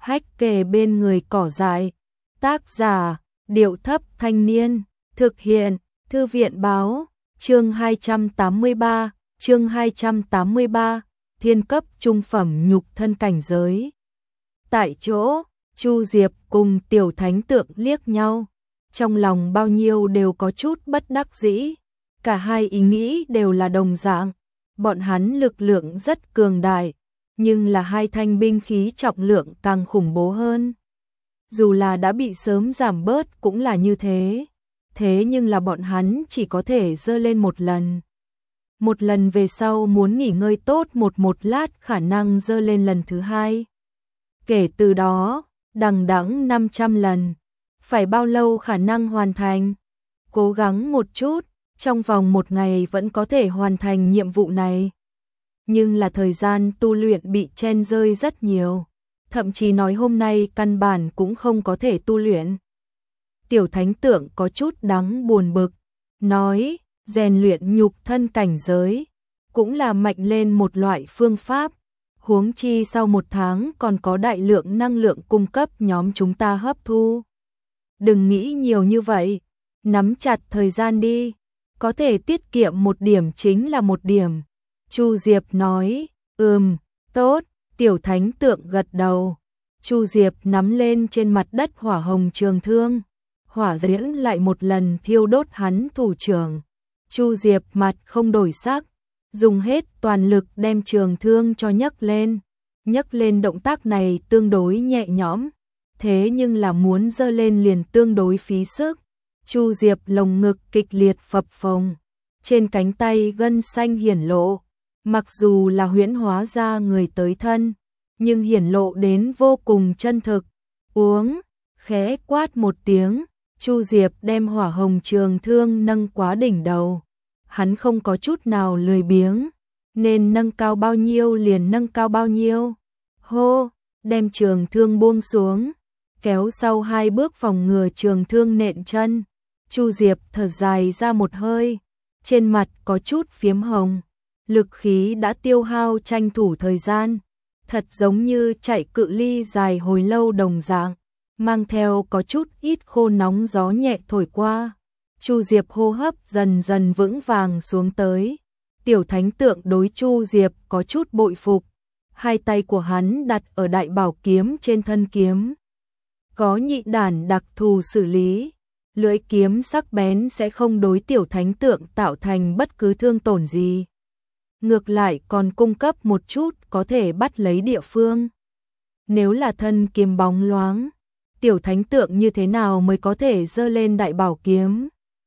hách kề bên người cỏ dại. Tác giả, Điệu Thấp Thanh Niên, thực hiện, Thư viện Báo, chương 283, thiên cấp trung phẩm nhục thân cảnh giới. Tại chỗ, Chu Diệp cùng Tiểu Thánh Tượng liếc nhau, trong lòng bao nhiêu đều có chút bất đắc dĩ, cả hai ý nghĩ đều là đồng dạng, bọn hắn lực lượng rất cường đại, nhưng là hai thanh binh khí trọng lượng càng khủng bố hơn. Dù là đã bị sớm giảm bớt cũng là như thế, thế nhưng là bọn hắn chỉ có thể giơ lên một lần. Một lần về sau muốn nghỉ ngơi tốt một lát khả năng giơ lên lần thứ hai. Kể từ đó, đằng đẵng 500 lần, phải bao lâu khả năng hoàn thành? Cố gắng một chút, trong vòng một ngày vẫn có thể hoàn thành nhiệm vụ này. Nhưng là thời gian tu luyện bị chen rơi rất nhiều, thậm chí nói hôm nay căn bản cũng không có thể tu luyện. Tiểu Thánh Tượng có chút đáng buồn bực, nói, rèn luyện nhục thân cảnh giới, cũng là mạnh lên một loại phương pháp, huống chi sau một tháng còn có đại lượng năng lượng cung cấp nhóm chúng ta hấp thu. Đừng nghĩ nhiều như vậy, nắm chặt thời gian đi, có thể tiết kiệm một điểm chính là một điểm. Chu Diệp nói, tốt, Tiểu Thánh Tượng gật đầu. Chu Diệp nắm lên trên mặt đất hỏa hồng trường thương, hỏa diễm lại một lần thiêu đốt hắn thủ trưởng. Chu Diệp mặt không đổi sắc, dùng hết toàn lực đem trường thương cho nhấc lên. Nhấc lên động tác này tương đối nhẹ nhõm, thế nhưng là muốn giơ lên liền tương đối phí sức. Chu Diệp lồng ngực kịch liệt phập phồng, trên cánh tay gân xanh hiển lộ, mặc dù là huyễn hóa ra người tới thân, nhưng hiển lộ đến vô cùng chân thực. Uống, khẽ quát một tiếng, Chu Diệp đem hỏa hồng trường thương nâng quá đỉnh đầu. Hắn không có chút nào lười biếng, nên nâng cao bao nhiêu liền nâng cao bao nhiêu. Hô, đem trường thương buông xuống, kéo sau hai bước phòng ngừa trường thương nện chân. Chu Diệp thở dài ra một hơi, trên mặt có chút phiếm hồng, lực khí đã tiêu hao tranh thủ thời gian, thật giống như chạy cự ly dài hồi lâu đồng dạng, mang theo có chút ít khô nóng gió nhẹ thổi qua. Chu Diệp hô hấp dần dần vững vàng xuống tới. Tiểu Thánh Tượng đối Chu Diệp có chút bội phục, hai tay của hắn đặt ở đại bảo kiếm trên thân kiếm. Có nhị đản đặc thù xử lý, lưỡi kiếm sắc bén sẽ không đối Tiểu Thánh Tượng tạo thành bất cứ thương tổn gì. Ngược lại còn cung cấp một chút có thể bắt lấy địa phương. Nếu là thân kiếm bóng loáng, Tiểu Thánh Tượng như thế nào mới có thể giơ lên đại bảo kiếm?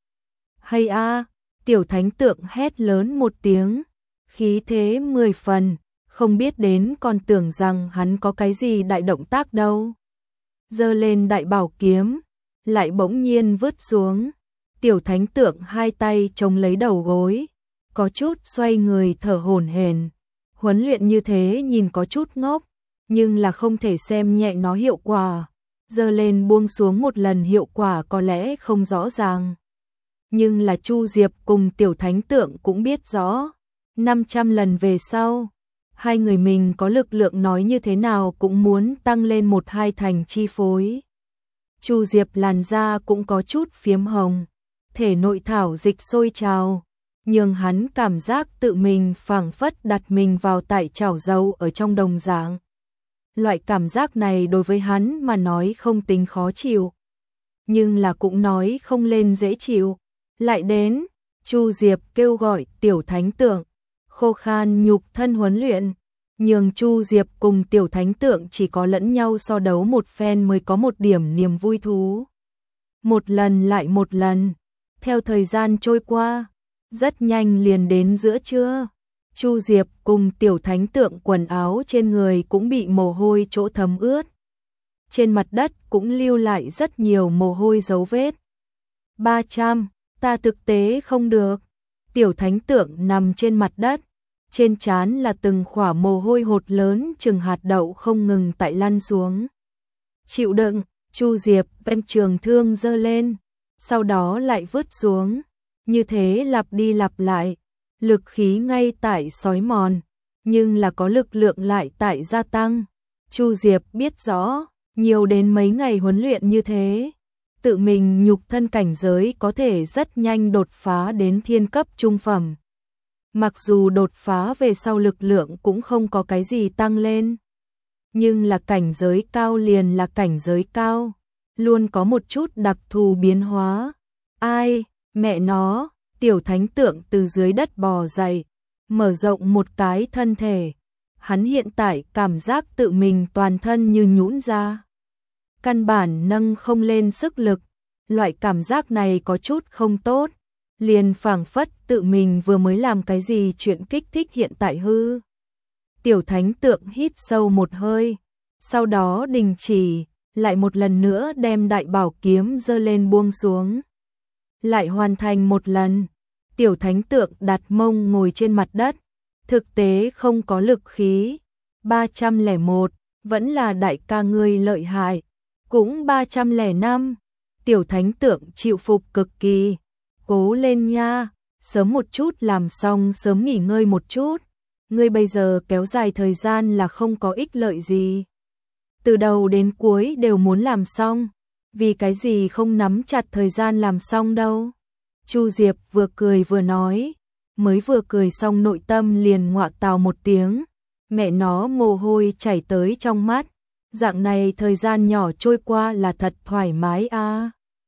Hay a, Tiểu Thánh Tượng hét lớn một tiếng, khí thế 10 phần, không biết đến còn tưởng rằng hắn có cái gì đại động tác đâu. Giơ lên đại bảo kiếm, lại bỗng nhiên vứt xuống. Tiểu Thánh Tượng hai tay chống lấy đầu gối, có chút xoay người thở hổn hển. Huấn luyện như thế nhìn có chút ngốc, nhưng là không thể xem nhẹ nó hiệu quả. Giơ lên buông xuống một lần hiệu quả có lẽ không rõ ràng. Nhưng là Chu Diệp cùng Tiểu Thánh Tượng cũng biết rõ, 500 lần về sau, hai người mình có lực lượng nói như thế nào cũng muốn tăng lên 1-2 thành chi phối. Chu Diệp làn da cũng có chút phiếm hồng, thể nội thảo dịch sôi trào, nhưng hắn cảm giác tự mình phảng phất đặt mình vào tại chảo dầu ở trong đồng dạng. Loại cảm giác này đối với hắn mà nói không tính khó chịu, nhưng là cũng nói không lên dễ chịu. Lại đến, Chu Diệp kêu gọi Tiểu Thánh Tượng, khô khan nhục thân huấn luyện, nhường Chu Diệp cùng Tiểu Thánh Tượng chỉ có lẫn nhau so đấu một phen mới có một điểm niềm vui thú. Một lần lại một lần, theo thời gian trôi qua, rất nhanh liền đến giữa trưa. Chu Diệp cùng Tiểu Thánh Tượng quần áo trên người cũng bị mồ hôi chỗ thấm ướt. Trên mặt đất cũng lưu lại rất nhiều mồ hôi dấu vết. 300, ta thực tế không được. Tiểu Thánh Tượng nằm trên mặt đất, trên trán là từng khỏa mồ hôi hột lớn chừng hạt đậu không ngừng tại lăn xuống. Chịu đựng, Chu Diệp đem trường thương giơ lên, sau đó lại vứt xuống. Như thế lặp đi lặp lại, lực khí ngay tại xói mòn, nhưng là có lực lượng lại tại gia tăng. Chu Diệp biết rõ, nhiều đến mấy ngày huấn luyện như thế, tự mình nhục thân cảnh giới có thể rất nhanh đột phá đến thiên cấp trung phẩm. Mặc dù đột phá về sau lực lượng cũng không có cái gì tăng lên, nhưng là cảnh giới cao liền là cảnh giới cao, luôn có một chút đặc thù biến hóa. Ai, mẹ nó, tiểu thánh tượng từ dưới đất bò dậy, mở rộng một cái thân thể. Hắn hiện tại cảm giác tự mình toàn thân như nhũn ra. Căn bản nâng không lên sức lực, loại cảm giác này có chút không tốt, liền phảng phất tự mình vừa mới làm cái gì chuyện kích thích hiện tại hư. Tiểu thánh tượng hít sâu một hơi, sau đó đình chỉ, lại một lần nữa đem đại bảo kiếm giơ lên buông xuống. Lại hoàn thành một lần, tiểu thánh tượng đặt mông ngồi trên mặt đất, thực tế không có lực khí. 301, vẫn là đại ca ngươi lợi hại, cũng 305, tiểu thánh tượng chịu phục cực kỳ. Cố lên nha, sớm một chút làm xong sớm nghỉ ngơi một chút, ngươi bây giờ kéo dài thời gian là không có ích lợi gì. Từ đầu đến cuối đều muốn làm xong, vì cái gì không nắm chặt thời gian làm xong đâu. Chu Diệp vừa cười vừa nói, mới vừa cười xong nội tâm liền ngoạ tào một tiếng, mẹ nó mồ hôi chảy tới trong mắt, dạng này thời gian nhỏ trôi qua là thật thoải mái a.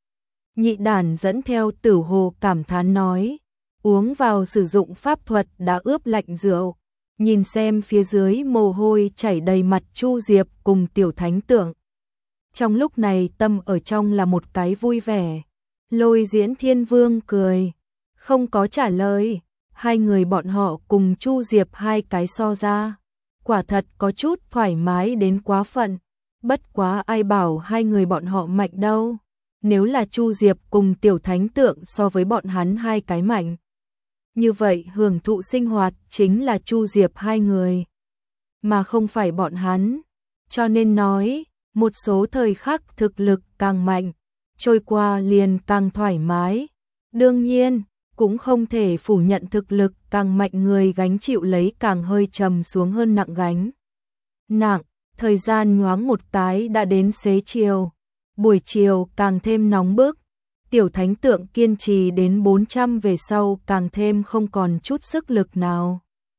Nhị đản dẫn theo Tử Hồ cảm thán nói, uống vào sử dụng pháp thuật đã ướp lạnh rượu, nhìn xem phía dưới mồ hôi chảy đầy mặt Chu Diệp cùng tiểu thánh tượng. Trong lúc này tâm ở trong là một cái vui vẻ. Lôi Diễn Thiên Vương cười, không có trả lời, hai người bọn họ cùng Chu Diệp hai cái so ra, quả thật có chút thoải mái đến quá phận, bất quá ai bảo hai người bọn họ mạnh đâu, nếu là Chu Diệp cùng tiểu thánh tượng so với bọn hắn hai cái mạnh. Như vậy hưởng thụ sinh hoạt chính là Chu Diệp hai người, mà không phải bọn hắn, cho nên nói, một số thời khắc thực lực càng mạnh, trôi qua liền càng thoải mái. Đương nhiên, cũng không thể phủ nhận thực lực càng mạnh người gánh chịu lấy càng hơi trầm xuống hơn nặng gánh. Nặng, thời gian nhoáng một cái đã đến xế chiều, buổi chiều càng thêm nóng bức, tiểu thánh tượng kiên trì đến 400 về sau càng thêm không còn chút sức lực nào.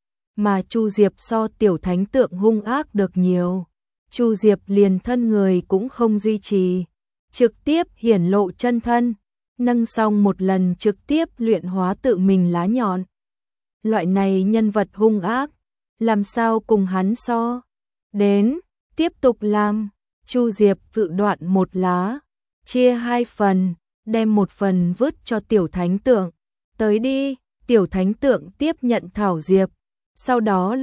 Mà Chu Diệp so tiểu thánh tượng hung ác được nhiều, Chu Diệp liền thân người cũng không duy trì, trực tiếp hiển lộ chân thân, nâng xong một lần trực tiếp luyện hóa tự mình lá nhọn. Loại này nhân vật hung ác, làm sao cùng hắn so? Đến, tiếp tục làm, Chu Diệp tự đoạn một lá, chia hai phần, đem một phần vứt cho tiểu thánh tượng. Tới đi, tiểu thánh tượng tiếp nhận thảo diệp, sau đó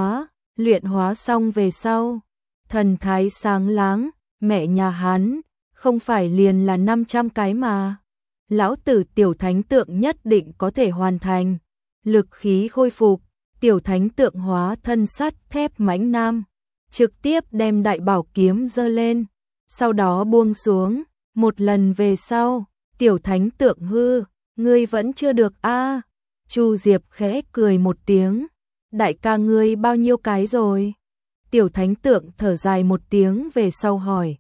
luyện hóa xong về sau. Thần thái sáng láng, mẹ nhà hắn, không phải liền là 500 cái mà. Lão tử tiểu thánh tượng nhất định có thể hoàn thành. Lực khí khôi phục, tiểu thánh tượng hóa thân sắt thép mãnh nam, trực tiếp đem đại bảo kiếm giơ lên, sau đó buông xuống. Một lần về sau, tiểu thánh tượng hư, ngươi vẫn chưa được a. Chu Diệp khẽ cười một tiếng, đại ca ngươi bao nhiêu cái rồi? Tiểu thánh tượng thở dài một tiếng về sau hỏi,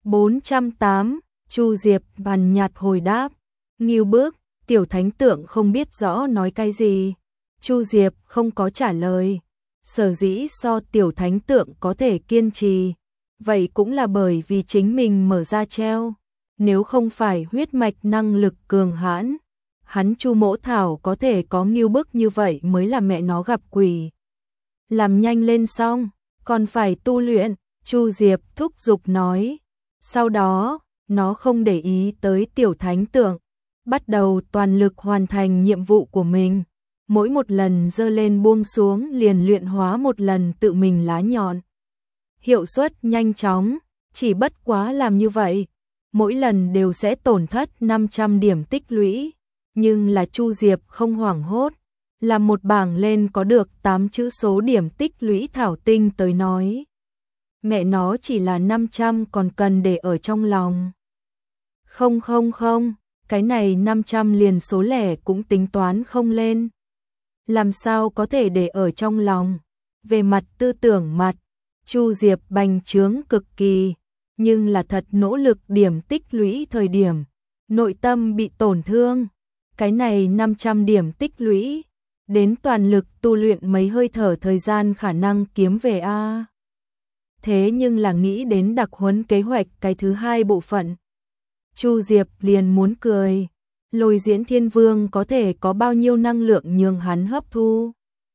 408, Chu Diệp bàn nhạt hồi đáp, nghiêu bước, tiểu thánh tượng không biết rõ nói cái gì. Chu Diệp không có trả lời, sở dĩ so tiểu thánh tượng có thể kiên trì, vậy cũng là bởi vì chính mình mở ra treo, nếu không phải huyết mạch năng lực cường hãn, hắn Chu Mỗ Thảo có thể có nghiêu bức như vậy mới là mẹ nó gặp quỷ. Làm nhanh lên xong, còn phải tu luyện, Chu Diệp thúc giục nói. Sau đó, nó không để ý tới tiểu thánh tượng, bắt đầu toàn lực hoàn thành nhiệm vụ của mình. Mỗi một lần giơ lên buông xuống liền luyện hóa một lần tự mình lá nhọn. Hiệu suất nhanh chóng, chỉ bất quá làm như vậy, mỗi lần đều sẽ tổn thất 500 điểm tích lũy. Nhưng là Chu Diệp không hoảng hốt, làm một bảng lên có được 8 chữ số điểm tích lũy thảo tinh tới nói. Mẹ nó chỉ là 500 còn cần để ở trong lòng. Không, cái này 500 liền số lẻ cũng tính toán không lên. Làm sao có thể để ở trong lòng? Về mặt tư tưởng mặt, Chu Diệp bành trướng cực kỳ, nhưng là thật nỗ lực điểm tích lũy thời điểm, nội tâm bị tổn thương. Cái này 500 điểm tích lũy, đến toàn lực tu luyện mấy hơi thở thời gian khả năng kiếm về a. Thế nhưng là nghĩ đến đặc huấn kế hoạch cái thứ hai bộ phận. Chu Diệp liền muốn cười, Lôi Diễn Thiên Vương có thể có bao nhiêu năng lượng nhường hắn hấp thu.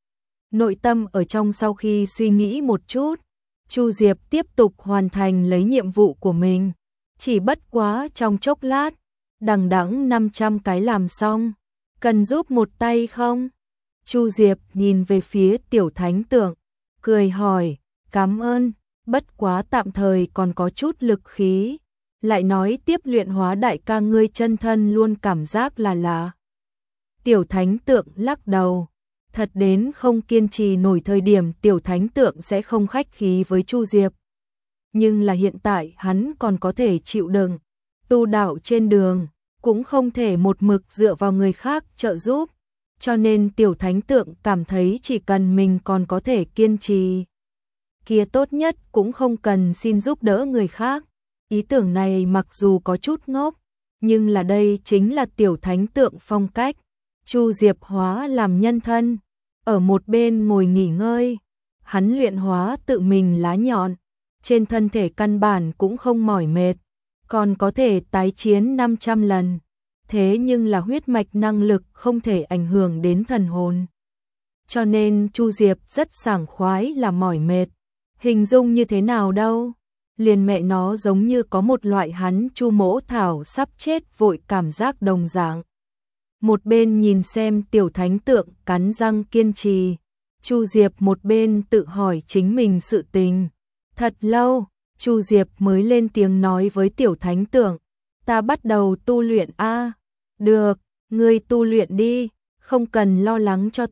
Nội tâm ở trong sau khi suy nghĩ một chút, Chu Diệp tiếp tục hoàn thành lấy nhiệm vụ của mình, chỉ bất quá trong chốc lát, đằng đẵng 500 cái làm xong, cần giúp một tay không? Chu Diệp nhìn về phía Tiểu Thánh Tượng, cười hỏi, cảm ơn, bất quá tạm thời còn có chút lực khí, lại nói tiếp luyện hóa đại ca ngươi chân thân luôn cảm giác là lạ. Tiểu Thánh Tượng lắc đầu, thật đến không kiên trì nổi thời điểm Tiểu Thánh Tượng sẽ không khách khí với Chu Diệp. Nhưng là hiện tại hắn còn có thể chịu đựng, tu đạo trên đường, cũng không thể một mực dựa vào người khác trợ giúp, cho nên Tiểu Thánh Tượng cảm thấy chỉ cần mình còn có thể kiên trì, kia tốt nhất cũng không cần xin giúp đỡ người khác. Ý tưởng này mặc dù có chút ngốc, nhưng là đây chính là Tiểu Thánh Tượng phong cách. Chu Diệp hóa làm nhân thân, ở một bên ngồi nghỉ ngơi, hắn luyện hóa tự mình lá nhọn, trên thân thể căn bản cũng không mỏi mệt, còn có thể tái chiến 500 lần. Thế nhưng là huyết mạch năng lực không thể ảnh hưởng đến thần hồn. Cho nên Chu Diệp rất sảng khoái là mỏi mệt. Hình dung như thế nào đâu? Liền mẹ nó giống như có một loại hắn Chu Mỗ Thảo sắp chết vội cảm giác đồng dạng. Một bên nhìn xem Tiểu Thánh Tượng cắn răng kiên trì, Chu Diệp một bên tự hỏi chính mình sự tình. Thật lâu, Chu Diệp mới lên tiếng nói với Tiểu Thánh Tượng, ta bắt đầu tu luyện a. Được, ngươi tu luyện đi, không cần lo lắng cho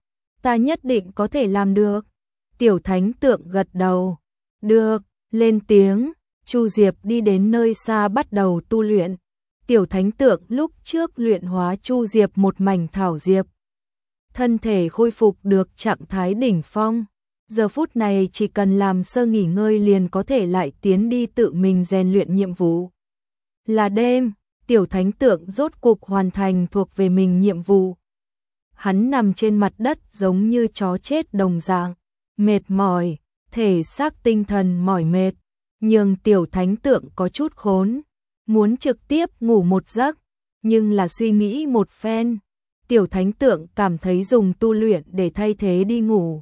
ta nhất định có thể làm được. Tiểu Thánh Tượng gật đầu, được, lên tiếng. Chu Diệp đi đến nơi xa bắt đầu tu luyện. Tiểu Thánh Tượng lúc trước luyện hóa Chu Diệp một mảnh thảo diệp, thân thể khôi phục được trạng thái đỉnh phong. Giờ phút này chỉ cần làm sơ nghỉ ngơi liền có thể lại tiến đi tự mình rèn luyện nhiệm vụ. Là đêm, Tiểu Thánh Tượng rốt cục hoàn thành thuộc về mình nhiệm vụ. Hắn nằm trên mặt đất giống như chó chết đồng dạng, mệt mỏi, thể xác tinh thần mỏi mệt, nhưng Tiểu Thánh Tượng có chút khốn, muốn trực tiếp ngủ một giấc, nhưng là suy nghĩ một phen, Tiểu Thánh Tượng cảm thấy dùng tu luyện để thay thế đi ngủ,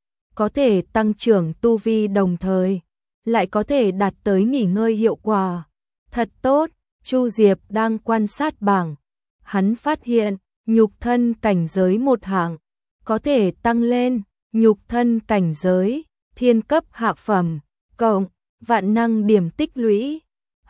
có thể tăng trưởng tu vi đồng thời, lại có thể đạt tới nghỉ ngơi hiệu quả. Thật tốt. Chu Diệp đang quan sát bảng, hắn phát hiện nhục thân cảnh giới một hạng, có thể tăng lên, nhục thân cảnh giới, thiên cấp hạ phẩm, cộng, vạn năng điểm tích lũy,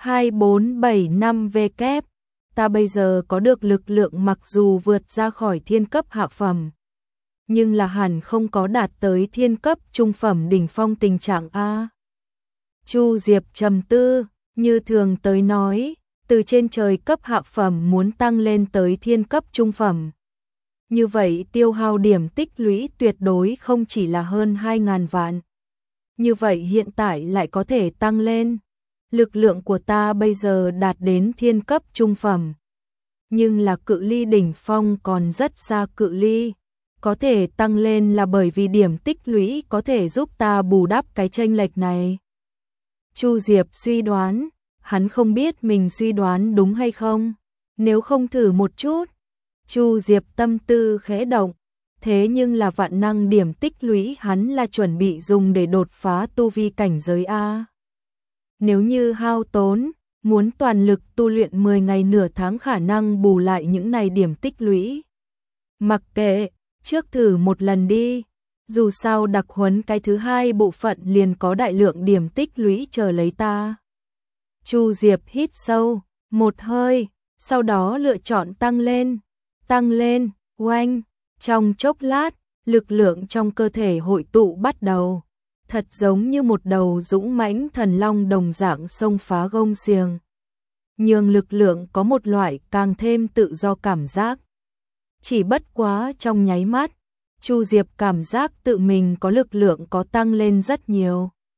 2475 V kép. Ta bây giờ có được lực lượng mặc dù vượt ra khỏi thiên cấp hạ phẩm, nhưng là hẳn không có đạt tới thiên cấp trung phẩm đỉnh phong tình trạng a. Chu Diệp trầm tư, như thường tới nói, từ trên trời cấp hạ phẩm muốn tăng lên tới thiên cấp trung phẩm. Như vậy tiêu hao điểm tích lũy tuyệt đối không chỉ là hơn 2.000 vạn. Như vậy hiện tại lại có thể tăng lên. Lực lượng của ta bây giờ đạt đến thiên cấp trung phẩm. Nhưng là cự ly đỉnh phong còn rất xa cự ly. Có thể tăng lên là bởi vì điểm tích lũy có thể giúp ta bù đắp cái chênh lệch này. Chu Diệp suy đoán. Hắn không biết mình suy đoán đúng hay không, nếu không thử một chút. Chu Diệp tâm tư khẽ động, thế nhưng là vạn năng điểm tích lũy hắn là chuẩn bị dùng để đột phá tu vi cảnh giới a. Nếu như hao tốn, muốn toàn lực tu luyện 10 ngày nửa tháng khả năng bù lại những này điểm tích lũy. Mặc kệ, trước thử một lần đi, dù sao đặc huấn cái thứ hai bộ phận liền có đại lượng điểm tích lũy chờ lấy ta. Chu Diệp hít sâu một hơi, sau đó lựa chọn tăng lên, oanh, trong chốc lát, lực lượng trong cơ thể hội tụ bắt đầu, thật giống như một đầu dũng mãnh thần long đồng dạng xông phá gông xiềng. Nhưng lực lượng có một loại càng thêm tự do cảm giác. Chỉ bất quá trong nháy mắt, Chu Diệp cảm giác tự mình có lực lượng có tăng lên rất nhiều.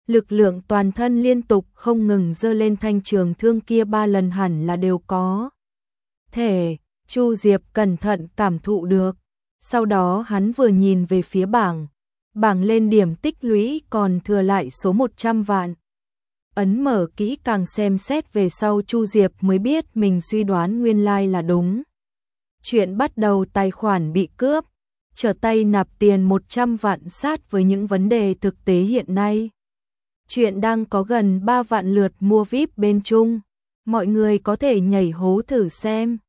Lực lượng toàn thân liên tục không ngừng giơ lên thanh trường thương kia 3 lần hẳn là đều có thể, Chu Diệp cẩn thận cảm thụ được. Sau đó hắn vừa nhìn về phía bảng lên điểm tích lũy còn thừa lại số 100 vạn. Ấn mở kỹ càng xem xét về sau Chu Diệp mới biết mình suy đoán nguyên lai là đúng. Chuyện bắt đầu tài khoản bị cướp, trở tay nạp tiền 100 vạn sát với những vấn đề thực tế hiện nay. Chuyện đang có gần 3 vạn lượt mua VIP bên Trung, mọi người có thể nhảy hố thử xem.